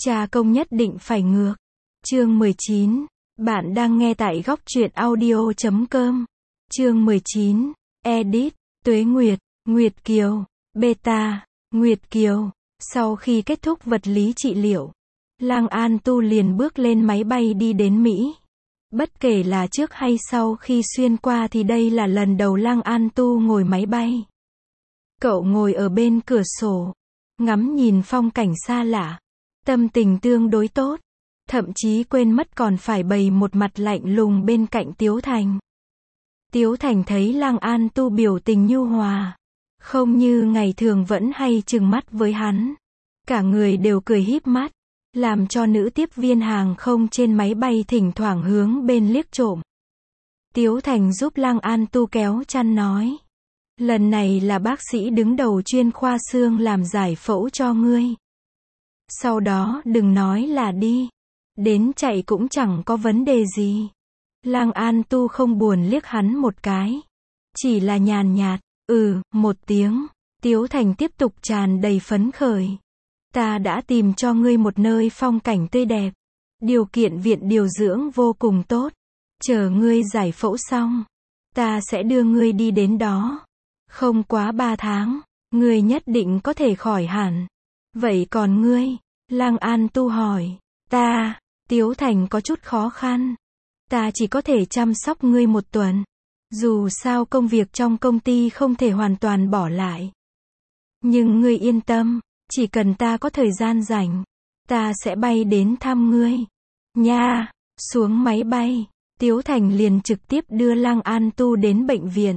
Cha công nhất định phải ngược. Chương 19. Bạn đang nghe tại góc truyện audio.com. Chương 19. Edit. Tuế Nguyệt. Nguyệt Kiều. Beta. Nguyệt Kiều. Sau khi kết thúc vật lý trị liệu, Lăng An Tu liền bước lên máy bay đi đến Mỹ. Bất kể là trước hay sau khi xuyên qua thì đây là lần đầu Lăng An Tu ngồi máy bay. Cậu ngồi ở bên cửa sổ, ngắm nhìn phong cảnh xa lạ, tâm tình tương đối tốt, thậm chí quên mất còn phải bày một mặt lạnh lùng bên cạnh Tiếu Thành. Tiếu Thành thấy Lăng An Tu biểu tình nhu hòa, không như ngày thường vẫn hay trừng mắt với hắn. Cả người đều cười híp mắt, làm cho nữ tiếp viên hàng không trên máy bay thỉnh thoảng hướng bên liếc trộm. Tiếu Thành giúp Lăng An Tu kéo chăn nói: lần này là bác sĩ đứng đầu chuyên khoa xương làm giải phẫu cho ngươi. Sau đó đừng nói là đi, đến chạy cũng chẳng có vấn đề gì. Lăng An Tu không buồn liếc hắn một cái, chỉ là nhàn nhạt, một tiếng. Tiếu Thành tiếp tục tràn đầy phấn khởi. Ta đã tìm cho ngươi một nơi phong cảnh tươi đẹp, điều kiện viện điều dưỡng vô cùng tốt. Chờ ngươi giải phẫu xong, ta sẽ đưa ngươi đi đến đó. Không quá 3 tháng, ngươi nhất định có thể khỏi hẳn. Vậy còn ngươi? Lăng An Tu hỏi. Ta, Tiếu Thành có chút khó khăn. Ta chỉ có thể chăm sóc ngươi 1 tuần. Dù sao công việc trong công ty không thể hoàn toàn bỏ lại. Nhưng ngươi yên tâm, chỉ cần ta có thời gian rảnh, ta sẽ bay đến thăm ngươi. Nha, xuống máy bay, Tiếu Thành liền trực tiếp đưa Lăng An Tu đến bệnh viện.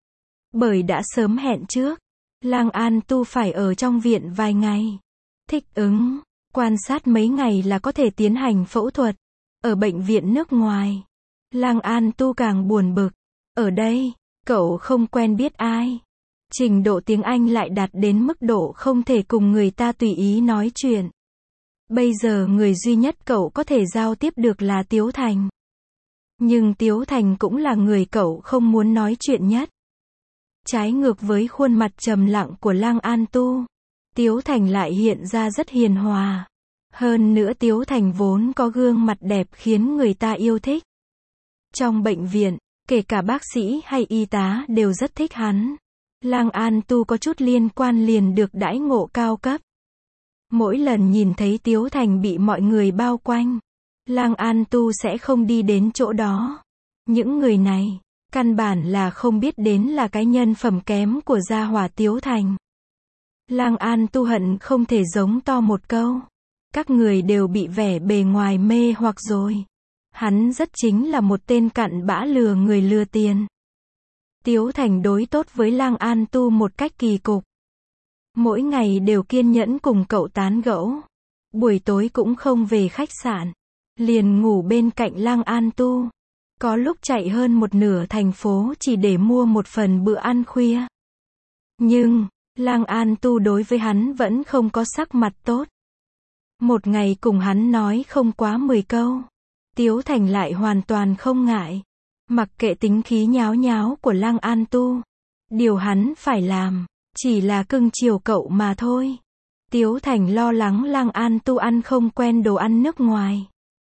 Bởi đã sớm hẹn trước, Lăng An Tu phải ở trong viện vài ngày. Thích ứng, quan sát mấy ngày là có thể tiến hành phẫu thuật. Ở bệnh viện nước ngoài, Lăng An Tu càng buồn bực. Ở đây, cậu không quen biết ai. Trình độ tiếng Anh lại đạt đến mức độ không thể cùng người ta tùy ý nói chuyện. Bây giờ người duy nhất cậu có thể giao tiếp được là Tiếu Thành. Nhưng Tiếu Thành cũng là người cậu không muốn nói chuyện nhất. Trái ngược với khuôn mặt trầm lặng của Lăng An Tu, Tiếu Thành lại hiện ra rất hiền hòa. Hơn nữa Tiếu Thành vốn có gương mặt đẹp khiến người ta yêu thích. Trong bệnh viện, kể cả bác sĩ hay y tá đều rất thích hắn. Lăng An Tu có chút liên quan liền được đãi ngộ cao cấp. Mỗi lần nhìn thấy Tiếu Thành bị mọi người bao quanh, Lăng An Tu sẽ không đi đến chỗ đó. Những người này, căn bản là không biết đến là cái nhân phẩm kém của gia hỏa Tiếu Thành. Lăng An Tu hận không thể giống to một câu. Các người đều bị vẻ bề ngoài mê hoặc rồi. Hắn rất chính là một tên cặn bã lừa người lừa tiền. Tiếu Thành đối tốt với Lăng An Tu một cách kỳ cục. Mỗi ngày đều kiên nhẫn cùng cậu tán gẫu. Buổi tối cũng không về khách sạn, liền ngủ bên cạnh Lăng An Tu. Có lúc chạy hơn một nửa thành phố chỉ để mua một phần bữa ăn khuya. Nhưng, Lăng An Tu đối với hắn vẫn không có sắc mặt tốt. Một ngày cùng hắn nói không quá 10 câu. Tiếu Thành lại hoàn toàn không ngại. Mặc kệ tính khí nháo nháo của Lăng An Tu. Điều hắn phải làm, chỉ là cưng chiều cậu mà thôi. Tiếu Thành lo lắng Lăng An Tu ăn không quen đồ ăn nước ngoài.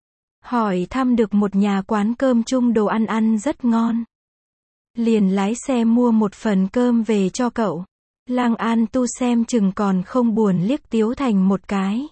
Hỏi thăm được một nhà quán cơm chung đồ ăn ăn rất ngon. Liền lái xe mua một phần cơm về cho cậu. Lăng An Tu xem chừng còn không buồn liếc Tiếu Thành một cái.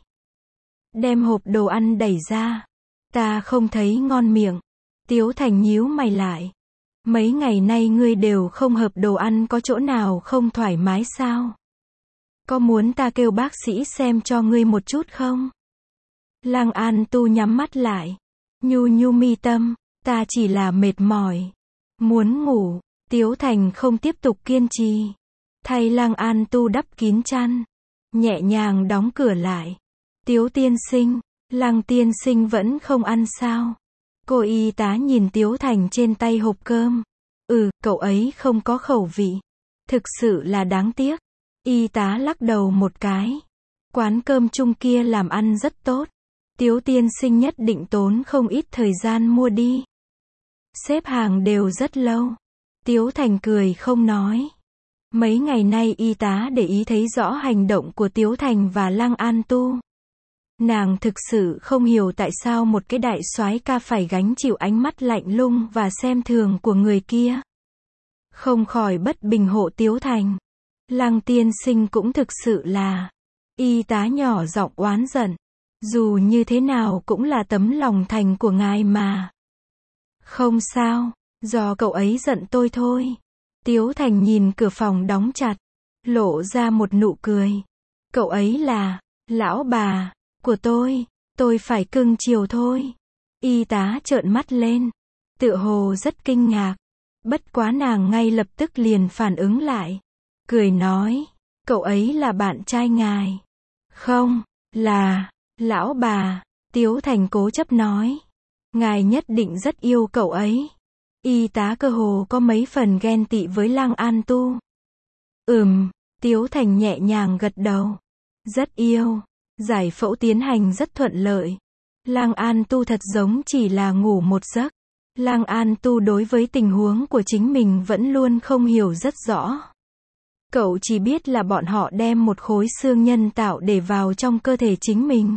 Đem hộp đồ ăn đẩy ra. Ta không thấy ngon miệng. Tiếu Thành nhíu mày lại. Mấy ngày nay ngươi đều không hợp đồ ăn, có chỗ nào không thoải mái sao? Có muốn ta kêu bác sĩ xem cho ngươi một chút không? Lăng An Tu nhắm mắt lại. Nhu nhu mi tâm, ta chỉ là mệt mỏi. Muốn ngủ. Tiếu Thành không tiếp tục kiên trì. Thay Lăng An Tu đắp kín chăn. Nhẹ nhàng đóng cửa lại. Tiếu tiên sinh, Lăng tiên sinh vẫn không ăn sao? Cô y tá nhìn Tiếu Thành trên tay hộp cơm. Cậu ấy không có khẩu vị. Thực sự là đáng tiếc. Y tá lắc đầu một cái. Quán cơm chung kia làm ăn rất tốt. Tiếu tiên sinh nhất định tốn không ít thời gian mua đi. Xếp hàng đều rất lâu. Tiếu Thành cười không nói. Mấy ngày nay y tá để ý thấy rõ hành động của Tiếu Thành và Lăng An Tu. Nàng thực sự không hiểu tại sao một cái đại soái ca phải gánh chịu ánh mắt lạnh lùng và xem thường của người kia. Không khỏi bất bình hộ Tiếu Thành. Lăng tiên sinh cũng thực sự là. Y tá nhỏ giọng oán giận. Dù như thế nào cũng là tấm lòng thành của ngài mà. Không sao, do cậu ấy giận tôi thôi. Tiếu Thành nhìn cửa phòng đóng chặt, lộ ra một nụ cười. Cậu ấy là, lão bà, của tôi phải cưng chiều thôi. Y tá trợn mắt lên, tựa hồ rất kinh ngạc. Bất quá nàng ngay lập tức liền phản ứng lại. Cười nói, cậu ấy là bạn trai ngài. Không, là, lão bà, Tiếu Thành cố chấp nói. Ngài nhất định rất yêu cậu ấy. Y tá cơ hồ có mấy phần ghen tị với Lăng An Tu. Tiếu Thành nhẹ nhàng gật đầu. Rất yêu. Giải phẫu tiến hành rất thuận lợi. Lăng An Tu thật giống chỉ là ngủ một giấc. Lăng An Tu đối với tình huống của chính mình vẫn luôn không hiểu rất rõ. Cậu chỉ biết là bọn họ đem một khối xương nhân tạo để vào trong cơ thể chính mình.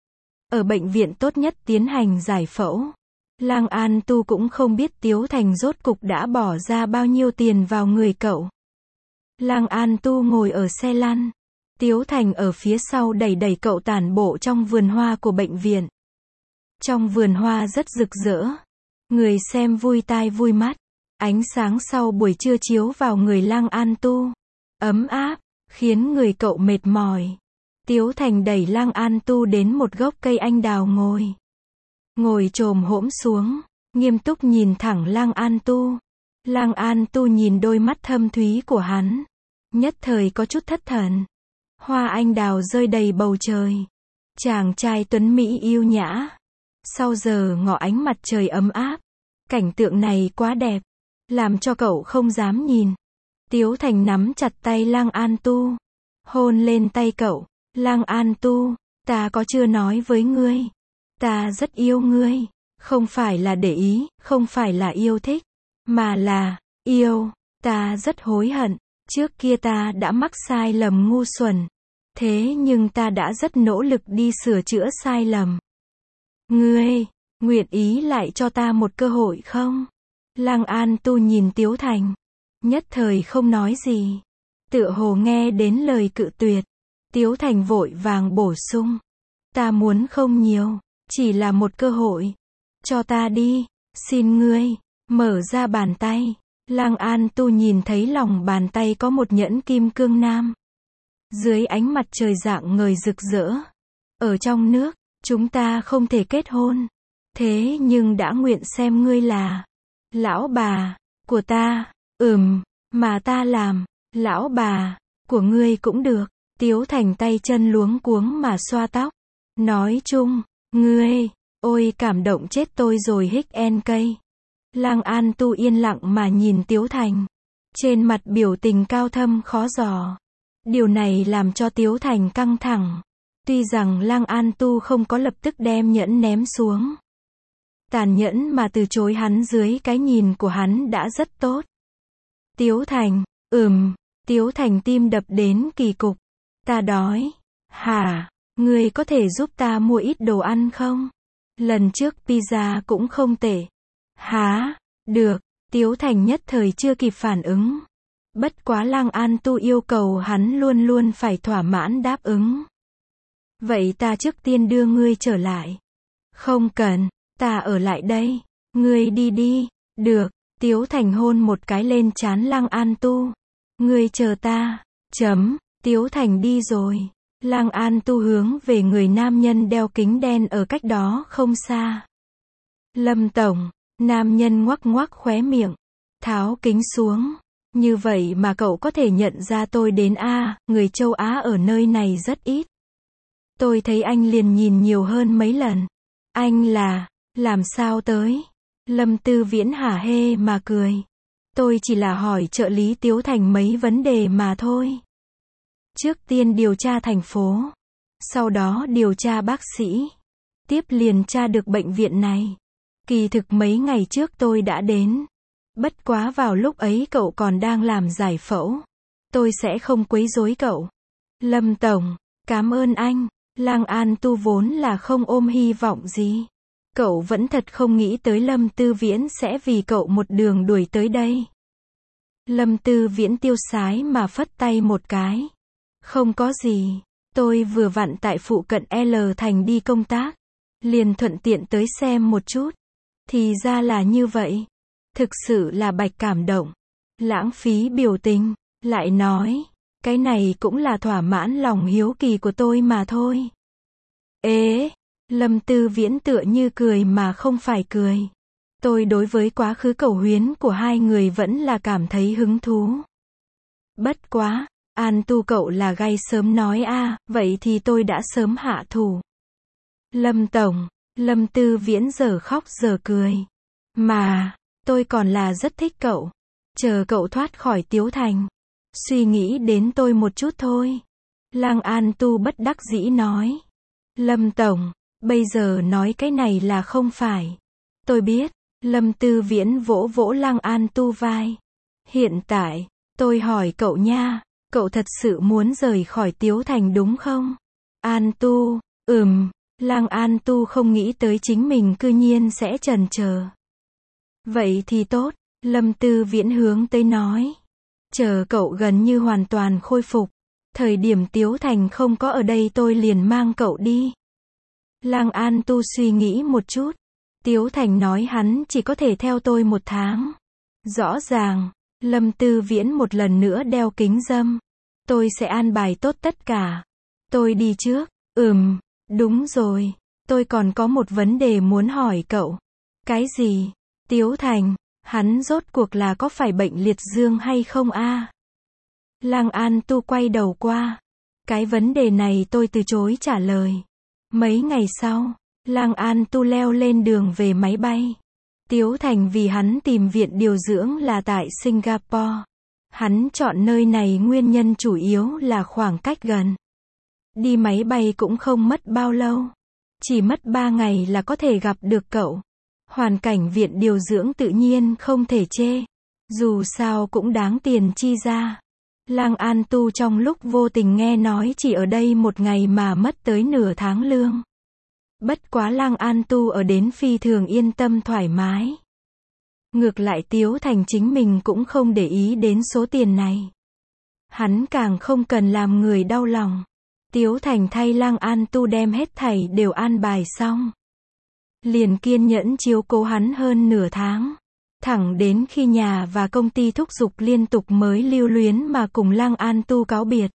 Ở bệnh viện tốt nhất tiến hành giải phẫu. Lăng An Tu cũng không biết Tiếu Thành rốt cục đã bỏ ra bao nhiêu tiền vào người cậu. Lăng An Tu ngồi ở xe lăn. Tiếu Thành ở phía sau đẩy đẩy cậu tản bộ trong vườn hoa của bệnh viện. Trong vườn hoa rất rực rỡ. Người xem vui tai vui mắt. Ánh sáng sau buổi trưa chiếu vào người Lăng An Tu. Ấm áp, khiến người cậu mệt mỏi. Tiếu Thành đẩy Lăng An Tu đến một gốc cây anh đào ngồi. Ngồi chồm hổm xuống, nghiêm túc nhìn thẳng Lăng An Tu. Lăng An Tu nhìn đôi mắt thâm thúy của hắn. Nhất thời có chút thất thần. Hoa anh đào rơi đầy bầu trời. Chàng trai tuấn mỹ yêu nhã. Sau giờ ngọ ánh mặt trời ấm áp. Cảnh tượng này quá đẹp. Làm cho cậu không dám nhìn. Tiếu Thành nắm chặt tay Lăng An Tu. Hôn lên tay cậu. Lăng An Tu, ta có chưa nói với ngươi. Ta rất yêu ngươi. Không phải là để ý, không phải là yêu thích. Mà là, yêu. Ta rất hối hận. Trước kia ta đã mắc sai lầm ngu xuẩn. Thế nhưng ta đã rất nỗ lực đi sửa chữa sai lầm. Ngươi, nguyện ý lại cho ta một cơ hội không? Lăng An Tu nhìn Tiếu Thành. Nhất thời không nói gì. Tựa hồ nghe đến lời cự tuyệt. Tiếu Thành vội vàng bổ sung. Ta muốn không nhiều. Chỉ là một cơ hội. Cho ta đi. Xin ngươi. Mở ra bàn tay. Lăng An Tu nhìn thấy lòng bàn tay có một nhẫn kim cương nam. Dưới ánh mặt trời rạng ngời rực rỡ. Ở trong nước, chúng ta không thể kết hôn. Thế nhưng đã nguyện xem ngươi là lão bà của ta. Mà ta làm lão bà của ngươi cũng được. Tiếu Thành tay chân luống cuống mà xoa tóc. Nói chung, ngươi, ôi cảm động chết tôi rồi HNK. Lăng An Tu yên lặng mà nhìn Tiếu Thành. Trên mặt biểu tình cao thâm khó dò. Điều này làm cho Tiếu Thành căng thẳng. Tuy rằng Lăng An Tu không có lập tức đem nhẫn ném xuống. Tàn nhẫn mà từ chối hắn dưới cái nhìn của hắn đã rất tốt. Tiếu Thành, Tiếu Thành tim đập đến kỳ cục. Ta đói. Hả? Ngươi có thể giúp ta mua ít đồ ăn không? Lần trước pizza cũng không tệ. Hả? Được. Tiếu Thành nhất thời chưa kịp phản ứng. Bất quá Lăng An Tu yêu cầu hắn luôn luôn phải thỏa mãn đáp ứng. Vậy ta trước tiên đưa ngươi trở lại. Không cần, ta ở lại đây. Ngươi đi đi. Được. Tiếu Thành hôn một cái lên trán Lăng An Tu. Ngươi chờ ta. Tiếu Thành đi rồi. Lăng An Tu hướng về người nam nhân đeo kính đen ở cách đó không xa. Lâm tổng. Nam nhân ngoắc ngoắc khóe miệng. Tháo kính xuống. Như vậy mà cậu có thể nhận ra tôi đến a, người châu Á ở nơi này rất ít. Tôi thấy anh liền nhìn nhiều hơn mấy lần. Anh là, làm sao tới? Lâm Tư Viễn hả hê mà cười. Tôi chỉ là hỏi trợ lý Tiếu Thành mấy vấn đề mà thôi. Trước tiên điều tra thành phố. Sau đó điều tra bác sĩ. Tiếp liền tra được bệnh viện này. Kỳ thực mấy ngày trước tôi đã đến. Bất quá vào lúc ấy cậu còn đang làm giải phẫu. Tôi sẽ không quấy rối cậu. Lâm tổng, cảm ơn anh. Lăng An Tu vốn là không ôm hy vọng gì. Cậu vẫn thật không nghĩ tới Lâm Tư Viễn sẽ vì cậu một đường đuổi tới đây. Lâm Tư Viễn tiêu sái mà phất tay một cái. Không có gì, tôi vừa vặn tại phụ cận L thành đi công tác, liền thuận tiện tới xem một chút. Thì ra là như vậy. Thực sự là Bạch cảm động. Lãng phí biểu tình, lại nói, cái này cũng là thỏa mãn lòng hiếu kỳ của tôi mà thôi. Ế, Lâm Tư Viễn tựa như cười mà không phải cười. Tôi đối với quá khứ cầu huyến của hai người vẫn là cảm thấy hứng thú. Bất quá, An Tu cậu là gai sớm nói a, vậy thì tôi đã sớm hạ thủ. Lâm Tổng, Lâm Tư Viễn giờ khóc giờ cười. Mà, tôi còn là rất thích cậu. Chờ cậu thoát khỏi Tiếu Thành. Suy nghĩ đến tôi một chút thôi. Lăng An Tu bất đắc dĩ nói. Lâm Tổng, bây giờ nói cái này là không phải. Tôi biết. Lâm Tư Viễn vỗ vỗ Lăng An Tu vai. Hiện tại, tôi hỏi cậu nha, cậu thật sự muốn rời khỏi Tiếu Thành đúng không? An Tu, Lăng An Tu không nghĩ tới chính mình cư nhiên sẽ chần chờ. Vậy thì tốt, Lâm Tư Viễn hướng tới nói. Chờ cậu gần như hoàn toàn khôi phục. Thời điểm Tiếu Thành không có ở đây tôi liền mang cậu đi. Lăng An Tu suy nghĩ một chút. Tiếu Thành nói hắn chỉ có thể theo tôi 1 tháng. Rõ ràng, Lâm Tư Viễn một lần nữa đeo kính râm. Tôi sẽ an bài tốt tất cả. Tôi đi trước. Đúng rồi. Tôi còn có một vấn đề muốn hỏi cậu. Cái gì? Tiếu Thành, hắn rốt cuộc là có phải bệnh liệt dương hay không a? Lăng An Tu quay đầu qua. Cái vấn đề này tôi từ chối trả lời. Mấy ngày sau, Lăng An Tu leo lên đường về máy bay. Tiếu Thành vì hắn tìm viện điều dưỡng là tại Singapore. Hắn chọn nơi này nguyên nhân chủ yếu là khoảng cách gần. Đi máy bay cũng không mất bao lâu. Chỉ mất 3 ngày là có thể gặp được cậu. Hoàn cảnh viện điều dưỡng tự nhiên không thể chê. Dù sao cũng đáng tiền chi ra. Lăng An Tu trong lúc vô tình nghe nói chỉ ở đây 1 ngày mà mất tới nửa tháng lương. Bất quá Lăng An Tu ở đến phi thường yên tâm thoải mái. Ngược lại Tiếu Thành chính mình cũng không để ý đến số tiền này. Hắn càng không cần làm người đau lòng. Tiếu Thành thay Lăng An Tu đem hết thảy đều an bài xong. Liền kiên nhẫn chiếu cố hắn hơn nửa tháng. Thẳng đến khi nhà và công ty thúc giục liên tục mới lưu luyến mà cùng Lăng An Tu cáo biệt.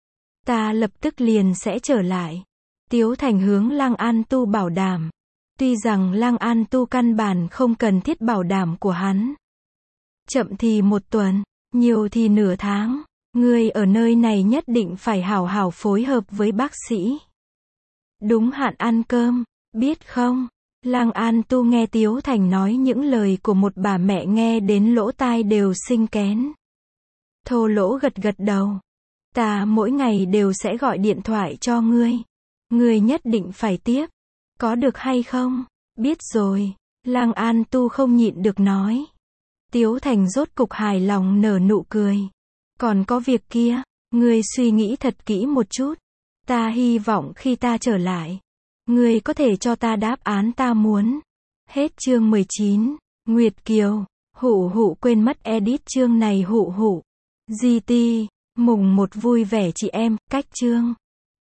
Ta lập tức liền sẽ trở lại. Tiếu Thành hướng Lăng An Tu bảo đảm. Tuy rằng Lăng An Tu căn bản không cần thiết bảo đảm của hắn. Chậm thì 1 tuần, nhiều thì nửa tháng. Ngươi ở nơi này nhất định phải hảo hảo phối hợp với bác sĩ. Đúng hạn ăn cơm, biết không? Lăng An Tu nghe Tiếu Thành nói những lời của một bà mẹ nghe đến lỗ tai đều sinh kén. Thô lỗ gật gật đầu. Ta mỗi ngày đều sẽ gọi điện thoại cho ngươi. Ngươi nhất định phải tiếp. Có được hay không? Biết rồi. Lăng An Tu không nhịn được nói. Tiếu Thành rốt cục hài lòng nở nụ cười. Còn có việc kia, ngươi suy nghĩ thật kỹ một chút. Ta hy vọng khi ta trở lại, ngươi có thể cho ta đáp án ta muốn. Hết chương 19. Nguyệt Kiều. Hụ hụ quên mất edit chương này hụ hụ. GT. Mùng 1 vui vẻ chị em, cách chương.